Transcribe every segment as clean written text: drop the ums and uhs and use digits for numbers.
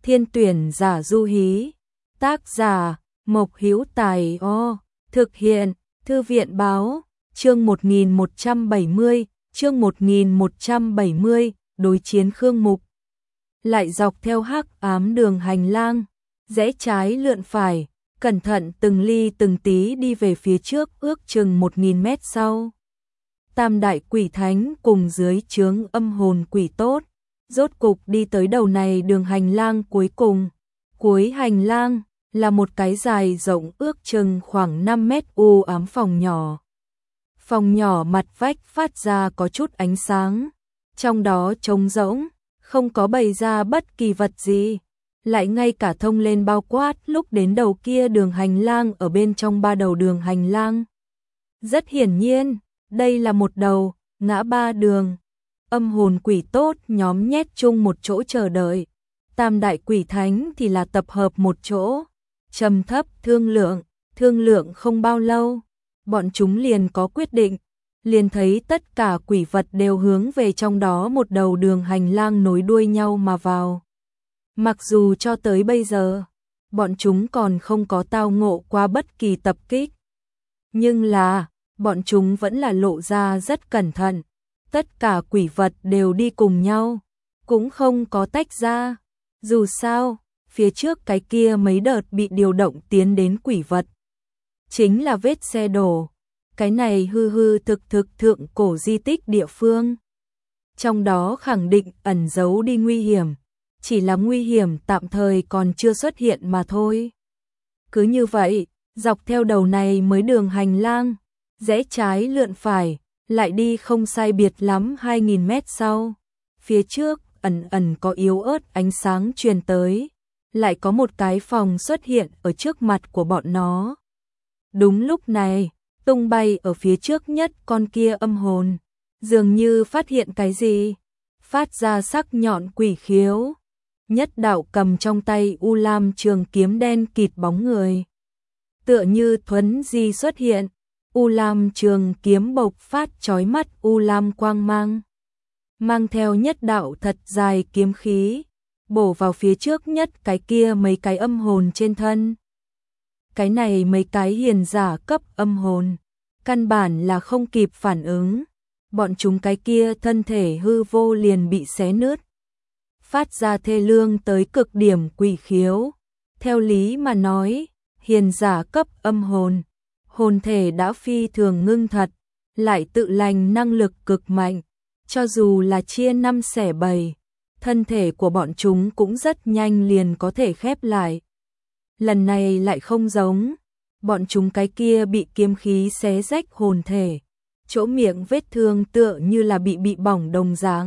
Thiên tuyển giả du hí. Tác giả Mộc Hữu Tài. Thực hiện Thư viện báo. Chương 1170, chương 1170, đối chiến Khương Mục. Lại dọc theo hắc ám đường hành lang, rẽ trái lượn phải, cẩn thận từng ly từng tí đi về phía trước ước chừng 1000 mét sau. Tam đại quỷ thánh cùng dưới trướng âm hồn quỷ tốt, rốt cục đi tới đầu này đường hành lang cuối cùng. Cuối hành lang là một cái dài rộng ước chừng khoảng 5 mét u ám phòng nhỏ. Phòng nhỏ mặt vách phát ra có chút ánh sáng, trong đó trống rỗng, không có bày ra bất kỳ vật gì, lại ngay cả thông lên bao quát lúc đến đầu kia đường hành lang ở bên trong ba đầu đường hành lang. Rất hiển nhiên, đây là một đầu, ngã ba đường. Âm hồn quỷ tốt nhóm nhét chung một chỗ chờ đợi, tam đại quỷ thánh thì là tập hợp một chỗ, trầm thấp thương lượng không bao lâu, bọn chúng liền có quyết định, liền thấy tất cả quỷ vật đều hướng về trong đó một đầu đường hành lang nối đuôi nhau mà vào. Mặc dù cho tới bây giờ, bọn chúng còn không có tao ngộ qua bất kỳ tập kích, nhưng là, bọn chúng vẫn là lộ ra rất cẩn thận. Tất cả quỷ vật đều đi cùng nhau, cũng không có tách ra. Dù sao, phía trước cái kia mấy đợt bị điều động tiến đến quỷ vật, chính là vết xe đổ. Cái này hư thực thượng cổ di tích địa phương. Trong đó khẳng định ẩn giấu đi nguy hiểm, chỉ là nguy hiểm tạm thời còn chưa xuất hiện mà thôi. Cứ như vậy, dọc theo đầu này mới đường hành lang, rẽ trái lượn phải, lại đi không sai biệt lắm 2000 mét sau. Phía trước, ẩn có yếu ớt ánh sáng truyền tới, lại có một cái phòng xuất hiện ở trước mặt của bọn nó. Đúng lúc này, tung bay ở phía trước nhất con kia âm hồn, dường như phát hiện cái gì, phát ra sắc nhọn quỷ khiếu. Nhất đạo cầm trong tay u lam trường kiếm đen kịt bóng người. Tựa như thuấn di xuất hiện, u lam trường kiếm bộc phát chói mắt u lam quang mang theo nhất đạo thật dài kiếm khí, bổ vào phía trước nhất cái kia mấy cái âm hồn trên thân. Cái này mấy cái hiền giả cấp âm hồn, căn bản là không kịp phản ứng, bọn chúng cái kia thân thể hư vô liền bị xé nứt, phát ra thê lương tới cực điểm quỷ khiếu. Theo lý mà nói, hiền giả cấp âm hồn, hồn thể đã phi thường ngưng thật, lại tự lành năng lực cực mạnh, cho dù là chia 5 xẻ 7, thân thể của bọn chúng cũng rất nhanh liền có thể khép lại. Lần này lại không giống, bọn chúng cái kia bị kiếm khí xé rách hồn thể, chỗ miệng vết thương tựa như là bị bỏng đồng dạng.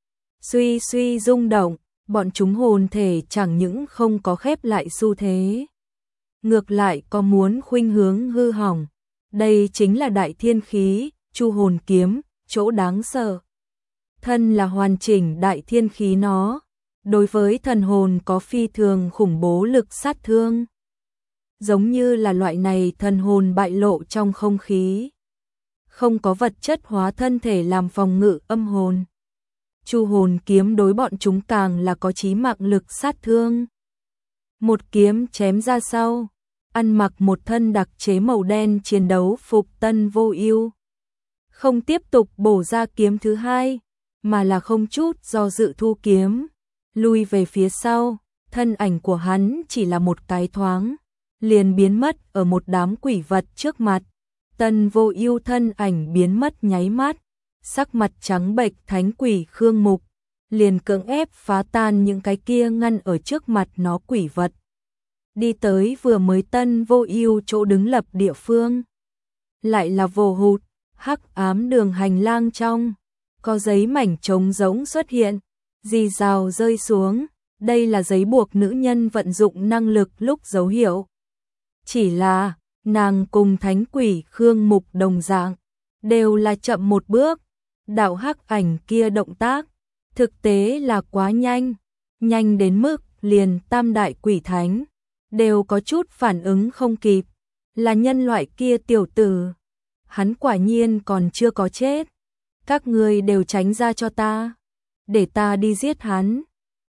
Suy rung động, bọn chúng hồn thể chẳng những không có khép lại xu thế, ngược lại có muốn khuynh hướng hư hỏng. Đây chính là đại thiên khí, Chu hồn kiếm, chỗ đáng sợ. Thân là hoàn chỉnh đại thiên khí nó, đối với thần hồn có phi thường khủng bố lực sát thương. Giống như là loại này thần hồn bại lộ trong không khí, không có vật chất hóa thân thể làm phòng ngự âm hồn. Chu hồn kiếm đối bọn chúng càng là có chí mạng lực sát thương. Một kiếm chém ra sau, ăn mặc một thân đặc chế màu đen chiến đấu phục Tân Vô Ưu, không tiếp tục bổ ra kiếm thứ hai, mà là không chút do dự thu kiếm, lui về phía sau. Thân ảnh của hắn chỉ là một cái thoáng, liền biến mất ở một đám quỷ vật trước mặt. Tân Vô Ưu thân ảnh biến mất nháy mắt, sắc mặt trắng bệch thánh quỷ Khương Mục liền cưỡng ép phá tan những cái kia ngăn ở trước mặt nó quỷ vật, đi tới vừa mới Tân Vô Ưu chỗ đứng lập địa phương. Lại là vô hụt, hắc ám đường hành lang trong, có giấy mảnh trống rỗng xuất hiện, rì rào rơi xuống, đây là giấy buộc nữ nhân vận dụng năng lực lúc dấu hiệu. Chỉ là, nàng cùng thánh quỷ Khương Mục đồng dạng, đều là chậm một bước, đạo hắc ảnh kia động tác, thực tế là quá nhanh đến mức liền tam đại quỷ thánh đều có chút phản ứng không kịp. Là nhân loại kia tiểu tử, hắn quả nhiên còn chưa có chết, các ngươi đều tránh ra cho ta, để ta đi giết hắn.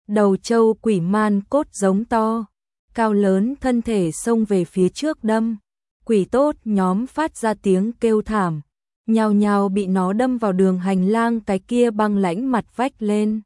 Đầu trâu quỷ man cốt giống to, cao lớn thân thể xông về phía trước đâm. Quỷ tốt nhóm phát ra tiếng kêu thảm, nhao nhao bị nó đâm vào đường hành lang cái kia băng lãnh mặt vách lên.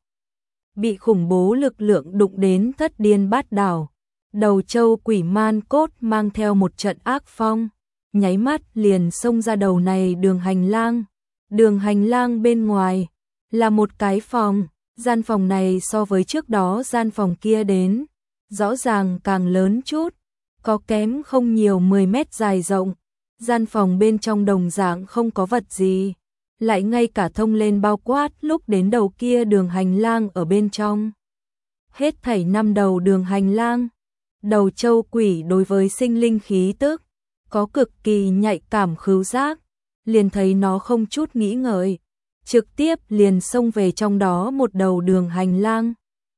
Bị khủng bố lực lượng đụng đến thất điên bát đảo. Đầu trâu quỷ man cốt mang theo một trận ác phong, nháy mắt liền xông ra đầu này đường hành lang. Đường hành lang bên ngoài là một cái phòng, gian phòng này so với trước đó gian phòng kia đến, rõ ràng càng lớn chút, có kém không nhiều 10 mét dài rộng. Gian phòng bên trong đồng dạng không có vật gì, lại ngay cả thông lên bao quát lúc đến đầu kia đường hành lang ở bên trong. Hết thảy 5 đầu đường hành lang. Đầu trâu quỷ đối với sinh linh khí tức có cực kỳ nhạy cảm khứu giác, liền thấy nó không chút nghĩ ngợi, trực tiếp liền xông về trong đó một đầu đường hành lang.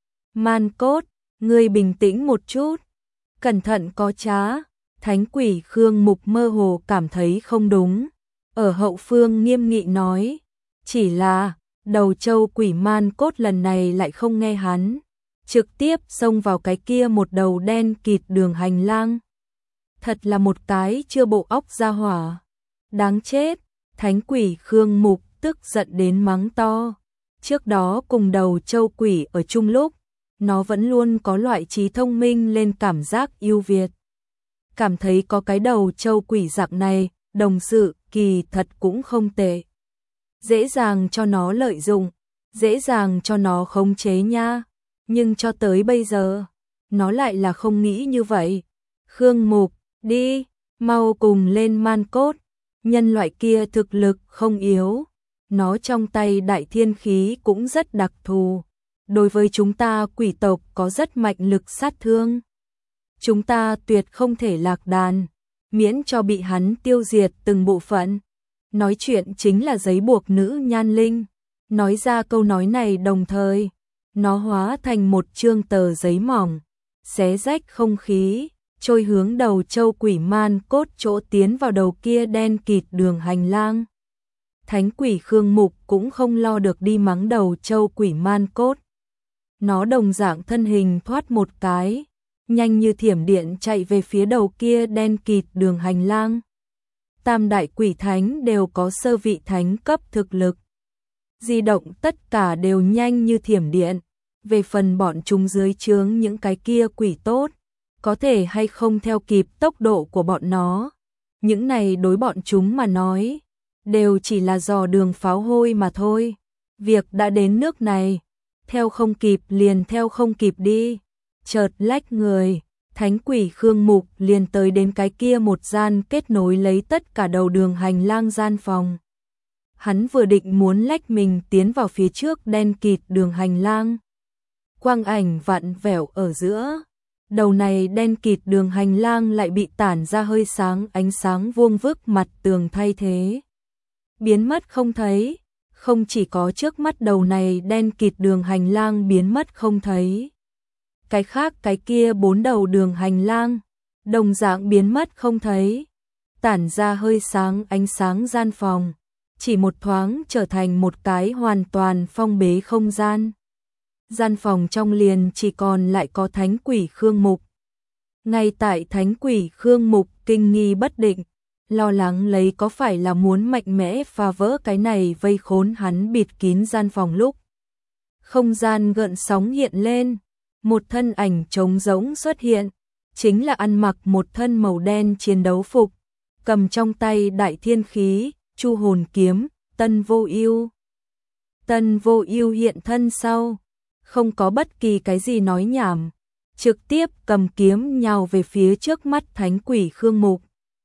Man cốt, ngươi bình tĩnh một chút, cẩn thận có trá. Thánh quỷ Khương Mục mơ hồ cảm thấy không đúng, ở hậu phương nghiêm nghị nói, chỉ là đầu trâu quỷ man cốt lần này lại không nghe hắn, trực tiếp xông vào cái kia một đầu đen kịt đường hành lang. Thật là một cái chưa bộ óc ra hỏa, đáng chết. Thánh quỷ Khương Mục tức giận đến mắng to, trước đó cùng đầu trâu quỷ ở chung lúc, nó vẫn luôn có loại trí thông minh lên cảm giác yêu Việt. Cảm thấy có cái đầu trâu quỷ dạng này, đồng sự kỳ thật cũng không tệ. Dễ dàng cho nó lợi dụng, dễ dàng cho nó khống chế nha. Nhưng cho tới bây giờ, nó lại là không nghĩ như vậy. Khương Mục, đi, mau cùng lên man cốt. Nhân loại kia thực lực không yếu, nó trong tay đại thiên khí cũng rất đặc thù. Đối với chúng ta quỷ tộc có rất mạnh lực sát thương. Chúng ta tuyệt không thể lạc đàn, miễn cho bị hắn tiêu diệt từng bộ phận. Nói chuyện chính là giấy buộc nữ nhan linh. Nói ra câu nói này đồng thời, nó hóa thành một chương tờ giấy mỏng, xé rách không khí, trôi hướng đầu trâu quỷ man cốt chỗ tiến vào đầu kia đen kịt đường hành lang. Thánh quỷ Khương Mục cũng không lo được đi mắng đầu trâu quỷ man cốt. Nó đồng dạng thân hình thoát một cái, nhanh như thiểm điện chạy về phía đầu kia đen kịt đường hành lang. Tam đại quỷ thánh đều có sơ vị thánh cấp thực lực. Di động tất cả đều nhanh như thiểm điện. Về phần bọn chúng dưới trướng những cái kia quỷ tốt, có thể hay không theo kịp tốc độ của bọn nó. Những này đối bọn chúng mà nói, đều chỉ là dò đường pháo hôi mà thôi. Việc đã đến nước này, theo không kịp liền theo không kịp đi. Chợt lách người, thánh quỷ Khương Mục liền tới đến cái kia một gian kết nối lấy tất cả đầu đường hành lang gian phòng. Hắn vừa định muốn lách mình tiến vào phía trước đen kịt đường hành lang. Quang ảnh vặn vẹo ở giữa, đầu này đen kịt đường hành lang lại bị tản ra hơi sáng ánh sáng vuông vức mặt tường thay thế. Biến mất không thấy, không chỉ có trước mắt đầu này đen kịt đường hành lang biến mất không thấy. Cái khác cái kia 4 đầu đường hành lang, đồng dạng biến mất không thấy. Tản ra hơi sáng ánh sáng gian phòng, chỉ một thoáng trở thành một cái hoàn toàn phong bế không gian. Gian phòng trong liền chỉ còn lại có thánh quỷ Khương Mục. Ngay tại thánh quỷ Khương Mục kinh nghi bất định, lo lắng lấy có phải là muốn mạnh mẽ phá vỡ cái này vây khốn hắn bịt kín gian phòng lúc. Không gian gợn sóng hiện lên, một thân ảnh trống rỗng xuất hiện, chính là ăn mặc một thân màu đen chiến đấu phục, cầm trong tay đại thiên khí, Chu hồn kiếm, Tân Vô Ưu. Tân Vô Ưu hiện thân sau, không có bất kỳ cái gì nói nhảm, trực tiếp cầm kiếm nhào về phía trước mắt thánh quỷ Khương Mục.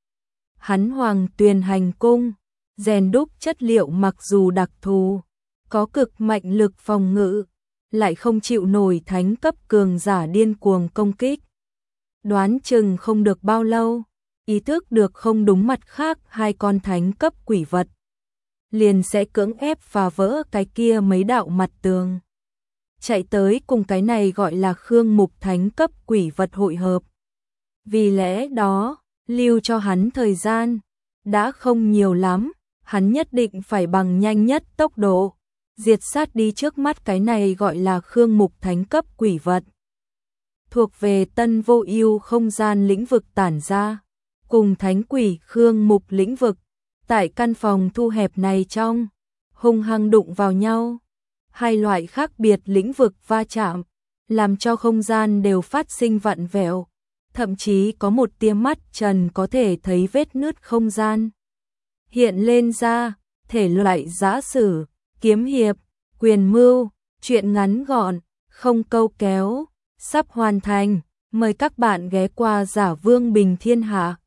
Hắn Hoàng Tuyền Hành Cung, rèn đúc chất liệu mặc dù đặc thù, có cực mạnh lực phòng ngự, lại không chịu nổi thánh cấp cường giả điên cuồng công kích. Đoán chừng không được bao lâu, ý thức được không đúng mặt khác hai con thánh cấp quỷ vật, liền sẽ cưỡng ép phá vỡ cái kia mấy đạo mặt tường. Chạy tới cùng cái này gọi là Khương Mục thánh cấp quỷ vật hội hợp. Vì lẽ đó, lưu cho hắn thời gian, đã không nhiều lắm, hắn nhất định phải bằng nhanh nhất tốc độ, diệt sát đi trước mắt cái này gọi là Khương Mục thánh cấp quỷ vật. Thuộc về Tân Vô Ưu không gian lĩnh vực tản ra, cùng thánh quỷ Khương Mục lĩnh vực, tại căn phòng thu hẹp này trong, hung hăng đụng vào nhau. Hai loại khác biệt lĩnh vực va chạm, làm cho không gian đều phát sinh vặn vẹo, thậm chí có một tia mắt trần có thể thấy vết nứt không gian hiện lên ra. Thể loại giã sử, kiếm hiệp, quyền mưu, truyện ngắn gọn, không câu kéo, sắp hoàn thành. Mời các bạn ghé qua Giả Vương Bình Thiên Hạ.